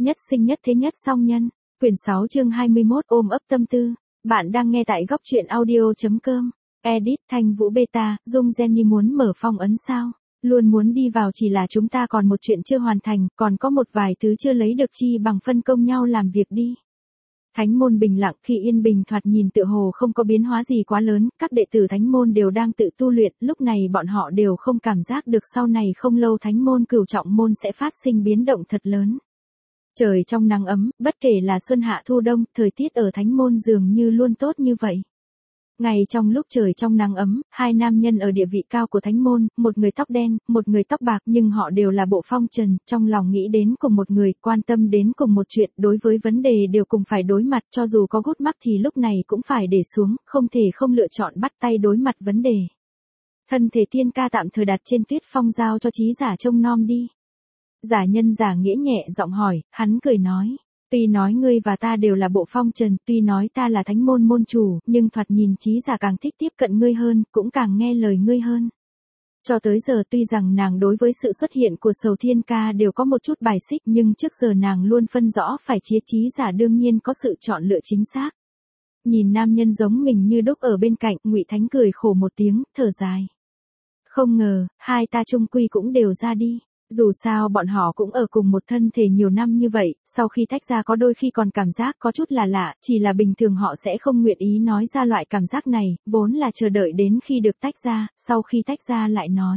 Nhất sinh nhất thế nhất song nhân. Quyển 6 chương 21 ôm ấp tâm tư. Bạn đang nghe tại góc truyện audio.com. Edit Thanh Vũ Beta, Dung Jenny muốn mở phong ấn sao? Luôn muốn đi vào, chỉ là chúng ta còn một chuyện chưa hoàn thành, còn có một vài thứ chưa lấy được, chi bằng phân công nhau làm việc đi. Thánh môn bình lặng, khi yên bình thoạt nhìn tựa hồ không có biến hóa gì quá lớn, các đệ tử thánh môn đều đang tự tu luyện, lúc này bọn họ đều không cảm giác được sau này không lâu thánh môn cửu trọng môn sẽ phát sinh biến động thật lớn. Trời trong nắng ấm, bất kể là xuân hạ thu đông, thời tiết ở thánh môn dường như luôn tốt như vậy. Ngày trong lúc trời trong nắng ấm, hai nam nhân ở địa vị cao của thánh môn, một người tóc đen, một người tóc bạc, nhưng họ đều là bộ phong trần, trong lòng nghĩ đến cùng một người, quan tâm đến cùng một chuyện, đối với vấn đề đều cùng phải đối mặt, cho dù có gút mắc thì lúc này cũng phải để xuống, không thể không lựa chọn bắt tay đối mặt vấn đề. Thân thể tiên ca tạm thời đặt trên tuyết phong, giao cho trí giả trông nom đi. Giả nhân giả nghĩa nhẹ giọng hỏi, hắn cười nói. Tuy nói ngươi và ta đều là bộ phong trần, tuy nói ta là thánh môn môn chủ, nhưng thoạt nhìn trí giả càng thích tiếp cận ngươi hơn, cũng càng nghe lời ngươi hơn. Cho tới giờ tuy rằng nàng đối với sự xuất hiện của Sầu Thiên Ca đều có một chút bài xích, nhưng trước giờ nàng luôn phân rõ phải chia, trí giả đương nhiên có sự chọn lựa chính xác. Nhìn nam nhân giống mình như đúc ở bên cạnh, Ngụy Thánh cười khổ một tiếng, thở dài. Không ngờ, hai ta chung quy cũng đều ra đi. Dù sao bọn họ cũng ở cùng một thân thể nhiều năm như vậy, sau khi tách ra có đôi khi còn cảm giác có chút là lạ, chỉ là bình thường họ sẽ không nguyện ý nói ra loại cảm giác này, vốn là chờ đợi đến khi được tách ra, sau khi tách ra lại nói.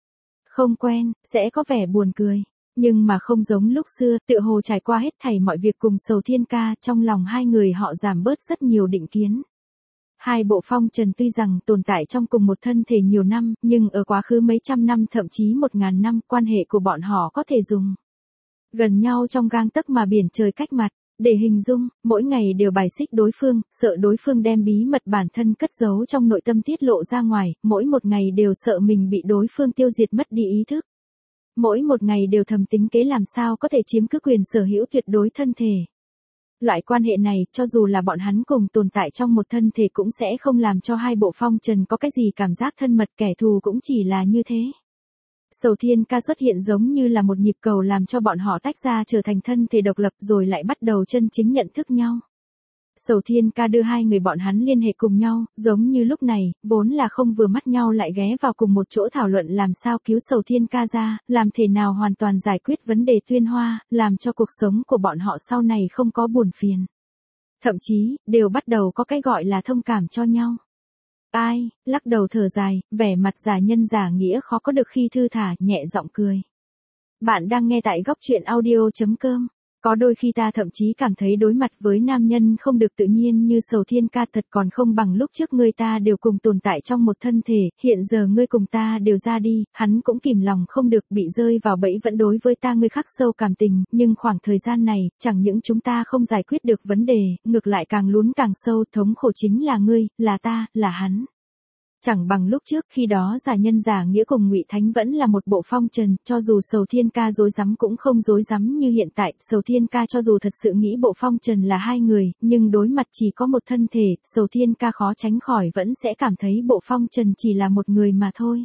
Không quen, sẽ có vẻ buồn cười. Nhưng mà không giống lúc xưa, tựa hồ trải qua hết thảy mọi việc cùng Sầu Thiên Ca, trong lòng hai người họ giảm bớt rất nhiều định kiến. Hai bộ phong trần tuy rằng tồn tại trong cùng một thân thể nhiều năm, nhưng ở quá khứ mấy trăm năm thậm chí 1000 năm, quan hệ của bọn họ có thể dùng gần nhau trong gang tấc mà biển trời cách mặt, để hình dung, mỗi ngày đều bài xích đối phương, sợ đối phương đem bí mật bản thân cất giấu trong nội tâm tiết lộ ra ngoài, mỗi một ngày đều sợ mình bị đối phương tiêu diệt mất đi ý thức. Mỗi một ngày đều thầm tính kế làm sao có thể chiếm cứ quyền sở hữu tuyệt đối thân thể. Loại quan hệ này, cho dù là bọn hắn cùng tồn tại trong một thân thể cũng sẽ không làm cho hai bộ phong trần có cái gì cảm giác thân mật, kẻ thù cũng chỉ là như thế. Sầu Thiên Ca xuất hiện giống như là một nhịp cầu làm cho bọn họ tách ra trở thành thân thể độc lập rồi lại bắt đầu chân chính nhận thức nhau. Sầu Thiên Ca đưa hai người bọn hắn liên hệ cùng nhau, giống như lúc này, vốn là không vừa mắt nhau lại ghé vào cùng một chỗ thảo luận làm sao cứu Sầu Thiên Ca ra, làm thế nào hoàn toàn giải quyết vấn đề Tuyên Hoa, làm cho cuộc sống của bọn họ sau này không có buồn phiền. Thậm chí, đều bắt đầu có cái gọi là thông cảm cho nhau. Ai, lắc đầu thở dài, vẻ mặt giả nhân giả nghĩa khó có được khi thư thả, nhẹ giọng cười. Bạn đang nghe tại góc truyện audio.com. Có đôi khi ta thậm chí cảm thấy đối mặt với nam nhân không được tự nhiên như Sầu Thiên Ca thật còn không bằng lúc trước ngươi ta đều cùng tồn tại trong một thân thể, hiện giờ ngươi cùng ta đều ra đi, hắn cũng kìm lòng không được bị rơi vào bẫy vẫn đối với ta ngươi khắc sâu cảm tình, nhưng khoảng thời gian này, chẳng những chúng ta không giải quyết được vấn đề, ngược lại càng lún càng sâu, thống khổ chính là ngươi, là ta, là hắn. Chẳng bằng lúc trước, khi đó giả nhân giả nghĩa cùng Ngụy Thánh vẫn là một bộ phong trần, cho dù Sầu Thiên Ca rối rắm cũng không rối rắm như hiện tại, Sầu Thiên Ca cho dù thật sự nghĩ bộ phong trần là hai người, nhưng đối mặt chỉ có một thân thể, Sầu Thiên Ca khó tránh khỏi vẫn sẽ cảm thấy bộ phong trần chỉ là một người mà thôi.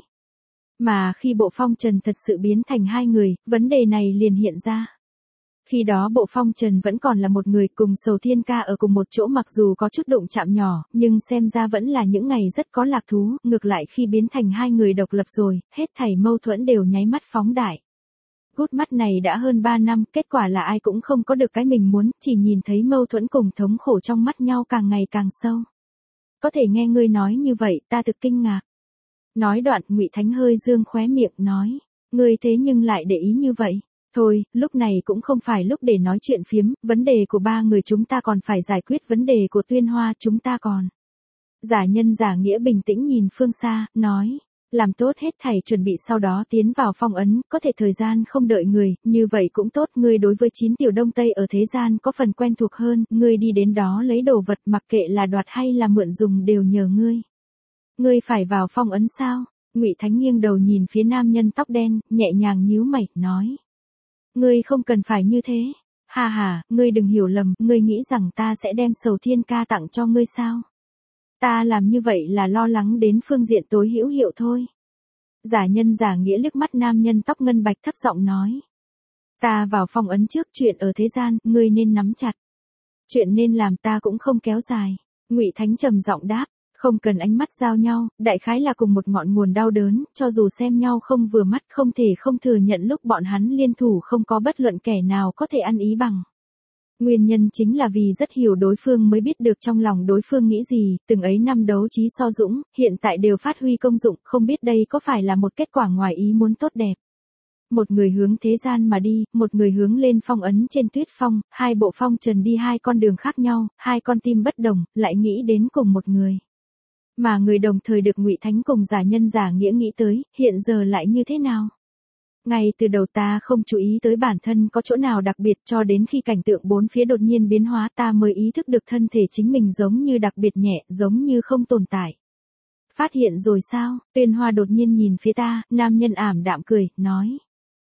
Mà khi bộ phong trần thật sự biến thành hai người, vấn đề này liền hiện ra. Khi đó bộ phong trần vẫn còn là một người cùng Sầu Thiên Ca ở cùng một chỗ, mặc dù có chút đụng chạm nhỏ, nhưng xem ra vẫn là những ngày rất có lạc thú, ngược lại khi biến thành hai người độc lập rồi, hết thảy mâu thuẫn đều nháy mắt phóng đại. Gút mắt này đã hơn 3 năm, kết quả là ai cũng không có được cái mình muốn, chỉ nhìn thấy mâu thuẫn cùng thống khổ trong mắt nhau càng ngày càng sâu. Có thể nghe ngươi nói như vậy, ta thực kinh ngạc. Nói đoạn, Ngụy Thánh hơi dương khóe miệng nói, ngươi thế nhưng lại để ý như vậy. Thôi, lúc này cũng không phải lúc để nói chuyện phiếm, vấn đề của ba người chúng ta còn phải giải quyết vấn đề của Tuyên Hoa chúng ta còn. Giả nhân giả nghĩa bình tĩnh nhìn phương xa, nói, làm tốt hết thảy chuẩn bị sau đó tiến vào phong ấn, có thể thời gian không đợi người, như vậy cũng tốt, ngươi đối với 9 tiểu đông tây ở thế gian có phần quen thuộc hơn, ngươi đi đến đó lấy đồ vật mặc kệ là đoạt hay là mượn dùng đều nhờ ngươi. Ngươi phải vào phong ấn sao? Ngụy Thánh nghiêng đầu nhìn phía nam nhân tóc đen, nhẹ nhàng nhíu mày, nói. Ngươi không cần phải như thế. Hà hà, ngươi đừng hiểu lầm, ngươi nghĩ rằng ta sẽ đem Sầu Thiên Ca tặng cho ngươi sao? Ta làm như vậy là lo lắng đến phương diện tối hữu hiệu thôi. Giả nhân giả nghĩa liếc mắt nam nhân tóc ngân bạch thấp giọng nói. Ta vào phong ấn trước, chuyện ở thế gian, ngươi nên nắm chặt. Chuyện nên làm ta cũng không kéo dài. Ngụy Thánh trầm giọng đáp, không cần ánh mắt giao nhau, đại khái là cùng một ngọn nguồn đau đớn, cho dù xem nhau không vừa mắt không thể không thừa nhận lúc bọn hắn liên thủ không có bất luận kẻ nào có thể ăn ý bằng. Nguyên nhân chính là vì rất hiểu đối phương mới biết được trong lòng đối phương nghĩ gì, từng ấy năm đấu trí so dũng, hiện tại đều phát huy công dụng, không biết đây có phải là một kết quả ngoài ý muốn tốt đẹp. Một người hướng thế gian mà đi, một người hướng lên phong ấn trên tuyết phong, hai bộ phong trần đi hai con đường khác nhau, hai con tim bất đồng, lại nghĩ đến cùng một người. Mà người đồng thời được Ngụy Thánh cùng giả nhân giả nghĩa nghĩ tới, hiện giờ lại như thế nào? Ngay từ đầu ta không chú ý tới bản thân có chỗ nào đặc biệt, cho đến khi cảnh tượng bốn phía đột nhiên biến hóa ta mới ý thức được thân thể chính mình giống như đặc biệt nhẹ, giống như không tồn tại. Phát hiện rồi sao? Tuyên Hoa đột nhiên nhìn phía ta, nam nhân ảm đạm cười, nói.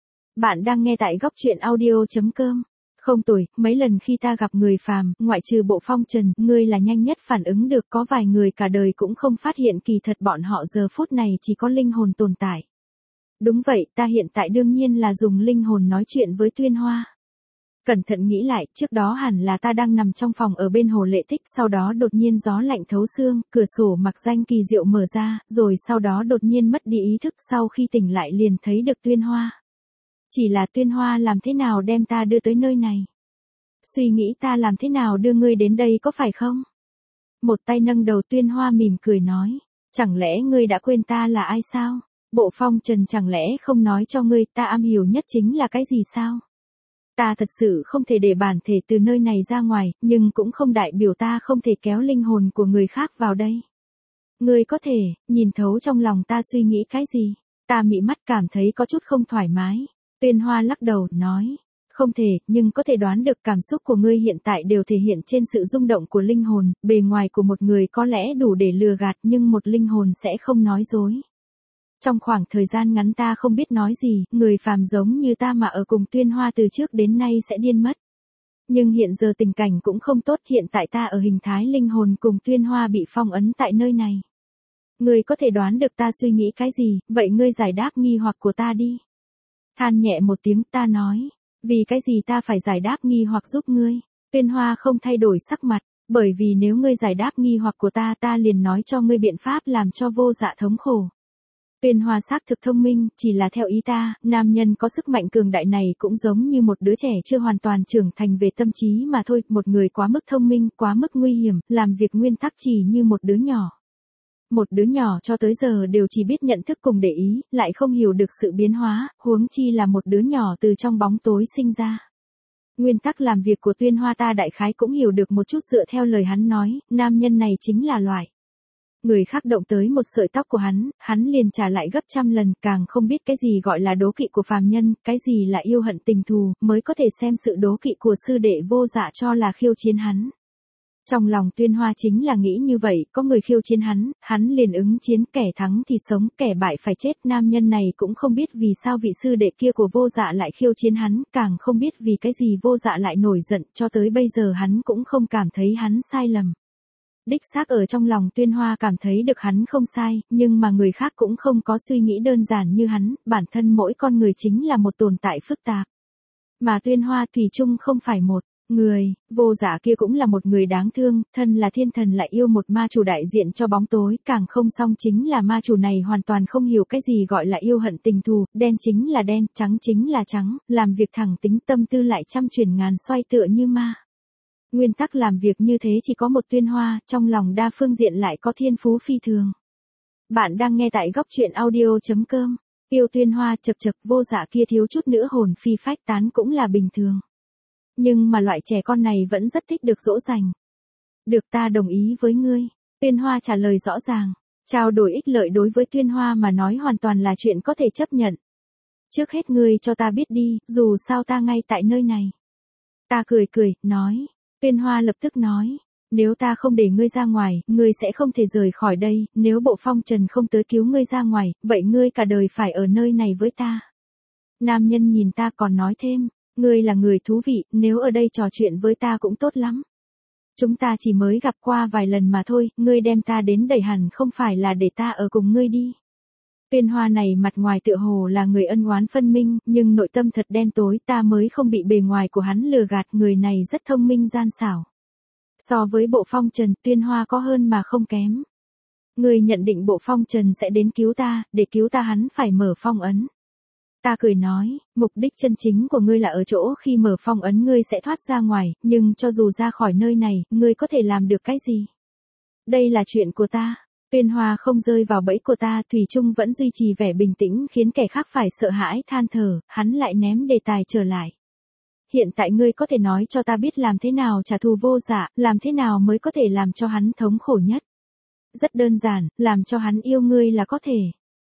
Bạn đang nghe tại góc truyện audio.com. Không tồi, mấy lần khi ta gặp người phàm, ngoại trừ bộ phong trần, ngươi là nhanh nhất phản ứng được, có vài người cả đời cũng không phát hiện kỳ thật bọn họ giờ phút này chỉ có linh hồn tồn tại. Đúng vậy, ta hiện tại đương nhiên là dùng linh hồn nói chuyện với Tuyên Hoa. Cẩn thận nghĩ lại, trước đó hẳn là ta đang nằm trong phòng ở bên hồ Lệ Tích, sau đó đột nhiên gió lạnh thấu xương, cửa sổ mặc danh kỳ diệu mở ra, rồi sau đó đột nhiên mất đi ý thức, sau khi tỉnh lại liền thấy được Tuyên Hoa. Chỉ là Tuyên Hoa làm thế nào đem ta đưa tới nơi này? Suy nghĩ ta làm thế nào đưa ngươi đến đây có phải không? Một tay nâng đầu Tuyên Hoa mỉm cười nói, chẳng lẽ ngươi đã quên ta là ai sao? Bộ phong trần chẳng lẽ không nói cho ngươi ta am hiểu nhất chính là cái gì sao? Ta thật sự không thể để bản thể từ nơi này ra ngoài, nhưng cũng không đại biểu ta không thể kéo linh hồn của người khác vào đây. Ngươi có thể, nhìn thấu trong lòng ta suy nghĩ cái gì? Ta mị mắt cảm thấy có chút không thoải mái. Tuyên Hoa lắc đầu, nói. Không thể, nhưng có thể đoán được cảm xúc của ngươi hiện tại đều thể hiện trên sự rung động của linh hồn, bề ngoài của một người có lẽ đủ để lừa gạt nhưng một linh hồn sẽ không nói dối. Trong khoảng thời gian ngắn ta không biết nói gì, người phàm giống như ta mà ở cùng Tuyên Hoa từ trước đến nay sẽ điên mất. Nhưng hiện giờ tình cảnh cũng không tốt, hiện tại ta ở hình thái linh hồn cùng Tuyên Hoa bị phong ấn tại nơi này. Ngươi có thể đoán được ta suy nghĩ cái gì, vậy ngươi giải đáp nghi hoặc của ta đi. Than nhẹ một tiếng ta nói, vì cái gì ta phải giải đáp nghi hoặc giúp ngươi? Tuyên Hoa không thay đổi sắc mặt, bởi vì nếu ngươi giải đáp nghi hoặc của ta liền nói cho ngươi biện pháp làm cho vô dạ thống khổ. Tuyên Hoa xác thực thông minh, chỉ là theo ý ta, nam nhân có sức mạnh cường đại này cũng giống như một đứa trẻ chưa hoàn toàn trưởng thành về tâm trí mà thôi, một người quá mức thông minh, quá mức nguy hiểm, làm việc nguyên tắc chỉ như một đứa nhỏ. Một đứa nhỏ cho tới giờ đều chỉ biết nhận thức cùng để ý, lại không hiểu được sự biến hóa, huống chi là một đứa nhỏ từ trong bóng tối sinh ra. Nguyên tắc làm việc của Tuyên Hoa ta đại khái cũng hiểu được một chút dựa theo lời hắn nói, nam nhân này chính là loại. Người khác động tới một sợi tóc của hắn liền trả lại gấp trăm lần, càng không biết cái gì gọi là đố kỵ của phàm nhân, cái gì là yêu hận tình thù, mới có thể xem sự đố kỵ của sư đệ vô dạ cho là khiêu chiến hắn. Trong lòng Tuyên Hoa chính là nghĩ như vậy, có người khiêu chiến hắn liền ứng chiến, kẻ thắng thì sống, kẻ bại phải chết. Nam nhân này cũng không biết vì sao vị sư đệ kia của vô dạ lại khiêu chiến hắn, càng không biết vì cái gì vô dạ lại nổi giận, cho tới bây giờ hắn cũng không cảm thấy hắn sai lầm. Đích xác ở trong lòng Tuyên Hoa cảm thấy được hắn không sai, nhưng mà người khác cũng không có suy nghĩ đơn giản như hắn, bản thân mỗi con người chính là một tồn tại phức tạp. Mà Tuyên Hoa thủy chung không phải một người, vô dạ kia cũng là một người đáng thương, thân là thiên thần lại yêu một ma chủ đại diện cho bóng tối, càng không xong chính là ma chủ này hoàn toàn không hiểu cái gì gọi là yêu hận tình thù, đen chính là đen, trắng chính là trắng, làm việc thẳng tính tâm tư lại trăm chuyển ngàn xoay tựa như ma. Nguyên tắc làm việc như thế chỉ có một Tuyên Hoa, trong lòng đa phương diện lại có thiên phú phi thường. Bạn đang nghe tại góc truyện audio.com. Yêu Tuyên Hoa chập chập, vô dạ kia thiếu chút nữa hồn phi phách tán cũng là bình thường. Nhưng mà loại trẻ con này vẫn rất thích được dỗ dành. Được, ta đồng ý với ngươi. Tuyên Hoa trả lời rõ ràng. Trao đổi ích lợi đối với Tuyên Hoa mà nói hoàn toàn là chuyện có thể chấp nhận. Trước hết ngươi cho ta biết đi, dù sao ta ngay tại nơi này. Ta cười cười, nói. Tuyên Hoa lập tức nói. Nếu ta không để ngươi ra ngoài, ngươi sẽ không thể rời khỏi đây, nếu bộ phong trần không tới cứu ngươi ra ngoài, vậy ngươi cả đời phải ở nơi này với ta. Nam nhân nhìn ta còn nói thêm. Ngươi là người thú vị, nếu ở đây trò chuyện với ta cũng tốt lắm. Chúng ta chỉ mới gặp qua vài lần mà thôi, ngươi đem ta đến đây hẳn không phải là để ta ở cùng ngươi đi. Tuyên Hoa này mặt ngoài tựa hồ là người ân oán phân minh, nhưng nội tâm thật đen tối, ta mới không bị bề ngoài của hắn lừa gạt, người này rất thông minh gian xảo. So với Bộ Phong Trần, Tuyên Hoa có hơn mà không kém. Ngươi nhận định Bộ Phong Trần sẽ đến cứu ta, để cứu ta hắn phải mở phong ấn. Ta cười nói, mục đích chân chính của ngươi là ở chỗ khi mở phong ấn ngươi sẽ thoát ra ngoài, nhưng cho dù ra khỏi nơi này, ngươi có thể làm được cái gì? Đây là chuyện của ta. Tuyên Hoa không rơi vào bẫy của ta, thủy chung vẫn duy trì vẻ bình tĩnh khiến kẻ khác phải sợ hãi than thở, hắn lại ném đề tài trở lại. Hiện tại ngươi có thể nói cho ta biết làm thế nào trả thù Vô Dạ, làm thế nào mới có thể làm cho hắn thống khổ nhất. Rất đơn giản, làm cho hắn yêu ngươi là có thể.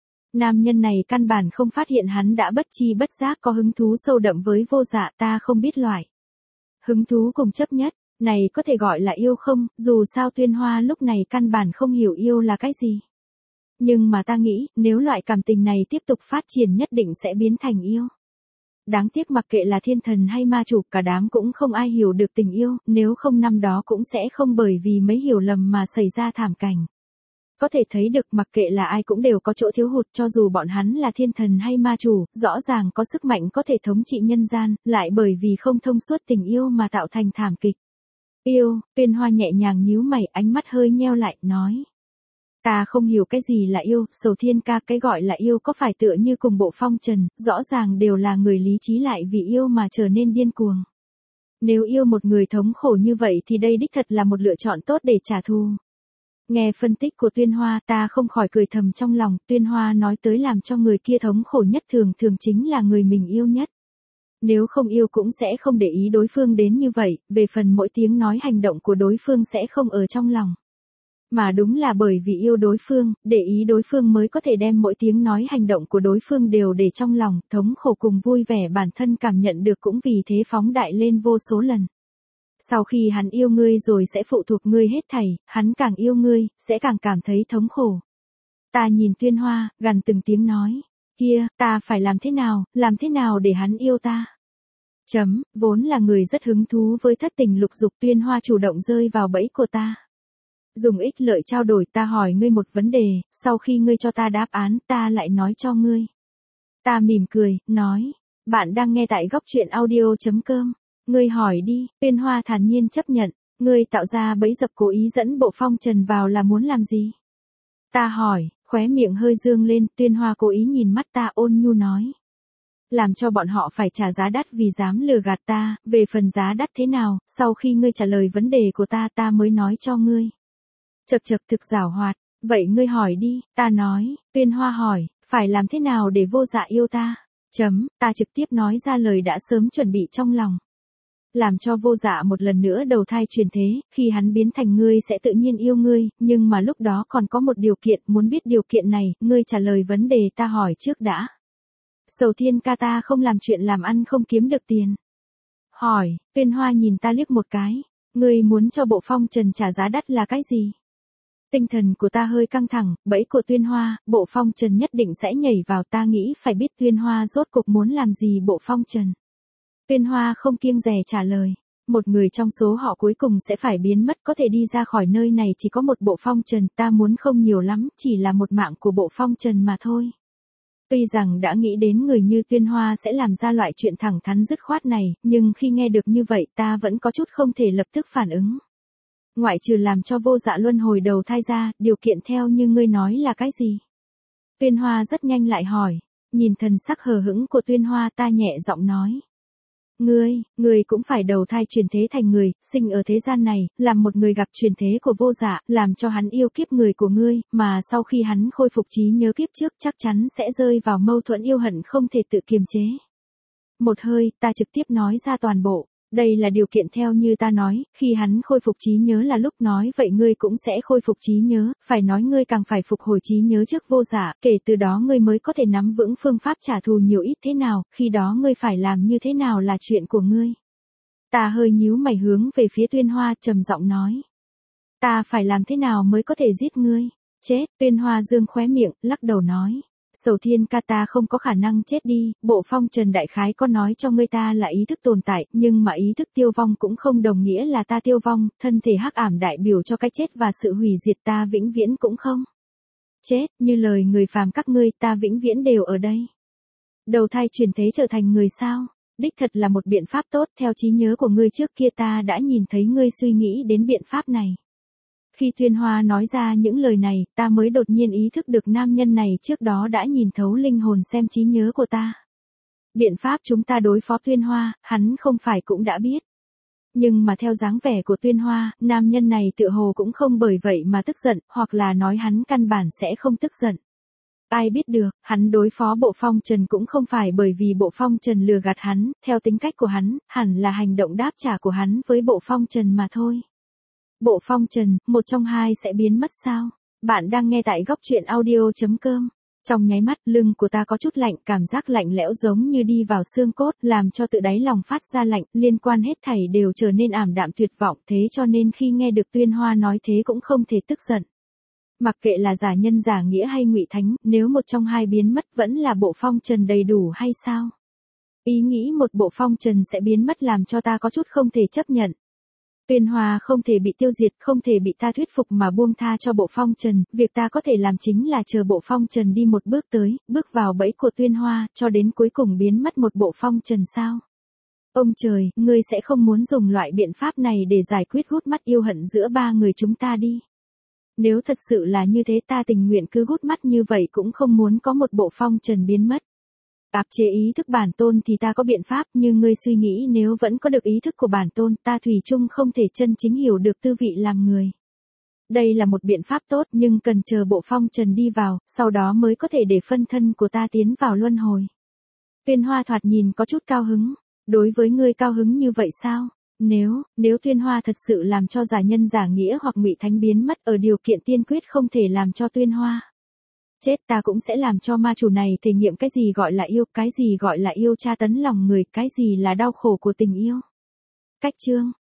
Nam nhân này căn bản không phát hiện hắn đã bất chi bất giác có hứng thú sâu đậm với Vô Dạ, ta không biết loại. Hứng thú cùng chấp nhất, này có thể gọi là yêu không, dù sao Tuyên Hoa lúc này căn bản không hiểu yêu là cái gì. Nhưng mà ta nghĩ, nếu loại cảm tình này tiếp tục phát triển nhất định sẽ biến thành yêu. Đáng tiếc mặc kệ là thiên thần hay ma chủ, cả đám cũng không ai hiểu được tình yêu, nếu không năm đó cũng sẽ không bởi vì mấy hiểu lầm mà xảy ra thảm cảnh. Có thể thấy được mặc kệ là ai cũng đều có chỗ thiếu hụt, cho dù bọn hắn là thiên thần hay ma chủ, rõ ràng có sức mạnh có thể thống trị nhân gian, lại bởi vì không thông suốt tình yêu mà tạo thành thảm kịch. Yêu, Tuyên Hoa nhẹ nhàng nhíu mày, ánh mắt hơi nheo lại, nói. Ta không hiểu cái gì là yêu, Sầu Thiên ca, cái gọi là yêu có phải tựa như cùng Bộ Phong Trần, rõ ràng đều là người lý trí lại vì yêu mà trở nên điên cuồng. Nếu yêu một người thống khổ như vậy thì đây đích thật là một lựa chọn tốt để trả thù. Nghe phân tích của Tuyên Hoa, ta không khỏi cười thầm trong lòng, Tuyên Hoa nói tới làm cho người kia thống khổ nhất thường chính là người mình yêu nhất. Nếu không yêu cũng sẽ không để ý đối phương đến như vậy, về phần mỗi tiếng nói hành động của đối phương sẽ không ở trong lòng. Mà đúng là bởi vì yêu đối phương, để ý đối phương mới có thể đem mỗi tiếng nói hành động của đối phương đều để trong lòng, thống khổ cùng vui vẻ bản thân cảm nhận được cũng vì thế phóng đại lên vô số lần. Sau khi hắn yêu ngươi rồi sẽ phụ thuộc ngươi hết thảy, hắn càng yêu ngươi, sẽ càng cảm thấy thống khổ. Ta nhìn Tuyên Hoa, gằn từng tiếng nói, kia, ta phải làm thế nào để hắn yêu ta? Vốn là người rất hứng thú với thất tình lục dục, Tuyên Hoa chủ động rơi vào bẫy của ta. Dùng ích lợi trao đổi, ta hỏi ngươi một vấn đề, sau khi ngươi cho ta đáp án, ta lại nói cho ngươi. Ta mỉm cười, nói, bạn đang nghe tại góc truyện audio.com. Ngươi hỏi đi, Tuyên Hoa thản nhiên chấp nhận, ngươi tạo ra bẫy dập cố ý dẫn Bộ Phong Trần vào là muốn làm gì? Ta hỏi, khóe miệng hơi dương lên, Tuyên Hoa cố ý nhìn mắt ta ôn nhu nói. Làm cho bọn họ phải trả giá đắt vì dám lừa gạt ta, về phần giá đắt thế nào, sau khi ngươi trả lời vấn đề của ta mới nói cho ngươi. Chậc thực giảo hoạt, vậy ngươi hỏi đi, ta nói, Tuyên Hoa hỏi, phải làm thế nào để Vô Dạ yêu ta? Ta trực tiếp nói ra lời đã sớm chuẩn bị trong lòng. Làm cho Vô Dạ một lần nữa đầu thai chuyển thế, khi hắn biến thành ngươi sẽ tự nhiên yêu ngươi, nhưng mà lúc đó còn có một điều kiện, muốn biết điều kiện này, ngươi trả lời vấn đề ta hỏi trước đã. Sầu Thiên ca, ta không làm chuyện làm ăn không kiếm được tiền. Hỏi, Tuyên Hoa nhìn ta liếc một cái, ngươi muốn cho Bộ Phong Trần trả giá đắt là cái gì? Tinh thần của ta hơi căng thẳng, bẫy của Tuyên Hoa, Bộ Phong Trần nhất định sẽ nhảy vào, ta nghĩ phải biết Tuyên Hoa rốt cuộc muốn làm gì Bộ Phong Trần. Tuyên Hoa không kiêng dè trả lời, một người trong số họ cuối cùng sẽ phải biến mất, có thể đi ra khỏi nơi này chỉ có một Bộ Phong Trần, ta muốn không nhiều lắm, chỉ là một mạng của Bộ Phong Trần mà thôi. Tuy rằng đã nghĩ đến người như Tuyên Hoa sẽ làm ra loại chuyện thẳng thắn dứt khoát này, nhưng khi nghe được như vậy ta vẫn có chút không thể lập tức phản ứng. Ngoại trừ làm cho Vô Dạ luân hồi đầu thai ra, điều kiện theo như ngươi nói là cái gì? Tuyên Hoa rất nhanh lại hỏi, nhìn thần sắc hờ hững của Tuyên Hoa ta nhẹ giọng nói. Ngươi cũng phải đầu thai chuyển thế thành người, sinh ở thế gian này, làm một người gặp chuyển thế của Vô Dạ, làm cho hắn yêu kiếp người của ngươi, mà sau khi hắn khôi phục trí nhớ kiếp trước chắc chắn sẽ rơi vào mâu thuẫn yêu hận không thể tự kiềm chế. Một hơi, ta trực tiếp nói ra toàn bộ. Đây là điều kiện theo như ta nói, khi hắn khôi phục trí nhớ là lúc nói vậy ngươi cũng sẽ khôi phục trí nhớ, phải nói ngươi càng phải phục hồi trí nhớ trước Vô Dạ, kể từ đó ngươi mới có thể nắm vững phương pháp trả thù nhiều ít thế nào, khi đó ngươi phải làm như thế nào là chuyện của ngươi. Ta hơi nhíu mày hướng về phía Tuyên Hoa trầm giọng nói. Ta phải làm thế nào mới có thể giết ngươi? Chết, Tuyên Hoa dương khóe miệng, lắc đầu nói. Sầu Thiên ca, ta không có khả năng chết đi, Bộ Phong Trần đại khái có nói cho ngươi ta là ý thức tồn tại, nhưng mà ý thức tiêu vong cũng không đồng nghĩa là ta tiêu vong, thân thể hắc ảm đại biểu cho cái chết và sự hủy diệt, ta vĩnh viễn cũng không. Chết, như lời người phàm các ngươi, ta vĩnh viễn đều ở đây. Đầu thai chuyển thế trở thành người sao? Đích thật là một biện pháp tốt, theo trí nhớ của ngươi trước kia ta đã nhìn thấy ngươi suy nghĩ đến biện pháp này. Khi Tuyên Hoa nói ra những lời này, ta mới đột nhiên ý thức được nam nhân này trước đó đã nhìn thấu linh hồn xem trí nhớ của ta. Biện pháp chúng ta đối phó Tuyên Hoa, hắn không phải cũng đã biết. Nhưng mà theo dáng vẻ của Tuyên Hoa, nam nhân này tựa hồ cũng không bởi vậy mà tức giận, hoặc là nói hắn căn bản sẽ không tức giận. Ai biết được, hắn đối phó Bộ Phong Trần cũng không phải bởi vì Bộ Phong Trần lừa gạt hắn, theo tính cách của hắn, hẳn là hành động đáp trả của hắn với Bộ Phong Trần mà thôi. Bộ Phong Trần, một trong hai sẽ biến mất sao? Bạn đang nghe tại góc truyện audio.com. Trong nháy mắt, lưng của ta có chút lạnh, cảm giác lạnh lẽo giống như đi vào xương cốt, làm cho tự đáy lòng phát ra lạnh, liên quan hết thảy đều trở nên ảm đạm tuyệt vọng, thế cho nên khi nghe được Tuyên Hoa nói thế cũng không thể tức giận. Mặc kệ là giả nhân giả nghĩa hay ngụy thánh, nếu một trong hai biến mất vẫn là Bộ Phong Trần đầy đủ hay sao? Ý nghĩ một Bộ Phong Trần sẽ biến mất làm cho ta có chút không thể chấp nhận. Tuyên Hoa không thể bị tiêu diệt, không thể bị ta thuyết phục mà buông tha cho Bộ Phong Trần, việc ta có thể làm chính là chờ Bộ Phong Trần đi một bước tới, bước vào bẫy của Tuyên Hoa, cho đến cuối cùng biến mất một Bộ Phong Trần sao? Ông trời, ngươi sẽ không muốn dùng loại biện pháp này để giải quyết hút mắt yêu hận giữa ba người chúng ta đi. Nếu thật sự là như thế ta tình nguyện cứ hút mắt như vậy cũng không muốn có một Bộ Phong Trần biến mất. Áp chế ý thức bản tôn thì ta có biện pháp, nhưng ngươi suy nghĩ nếu vẫn có được ý thức của bản tôn, ta thủy chung không thể chân chính hiểu được tư vị làm người. Đây là một biện pháp tốt nhưng cần chờ Bộ Phong Trần đi vào, sau đó mới có thể để phân thân của ta tiến vào luân hồi. Tuyên Hoa thoạt nhìn có chút cao hứng. Đối với ngươi cao hứng như vậy sao? Nếu Tuyên Hoa thật sự làm cho giả nhân giả nghĩa hoặc ngụy thánh biến mất ở điều kiện tiên quyết không thể làm cho Tuyên Hoa chết, ta cũng sẽ làm cho ma chủ này thể nghiệm cái gì gọi là yêu, cái gì gọi là yêu tra tấn lòng người, cái gì là đau khổ của tình yêu. Cách chương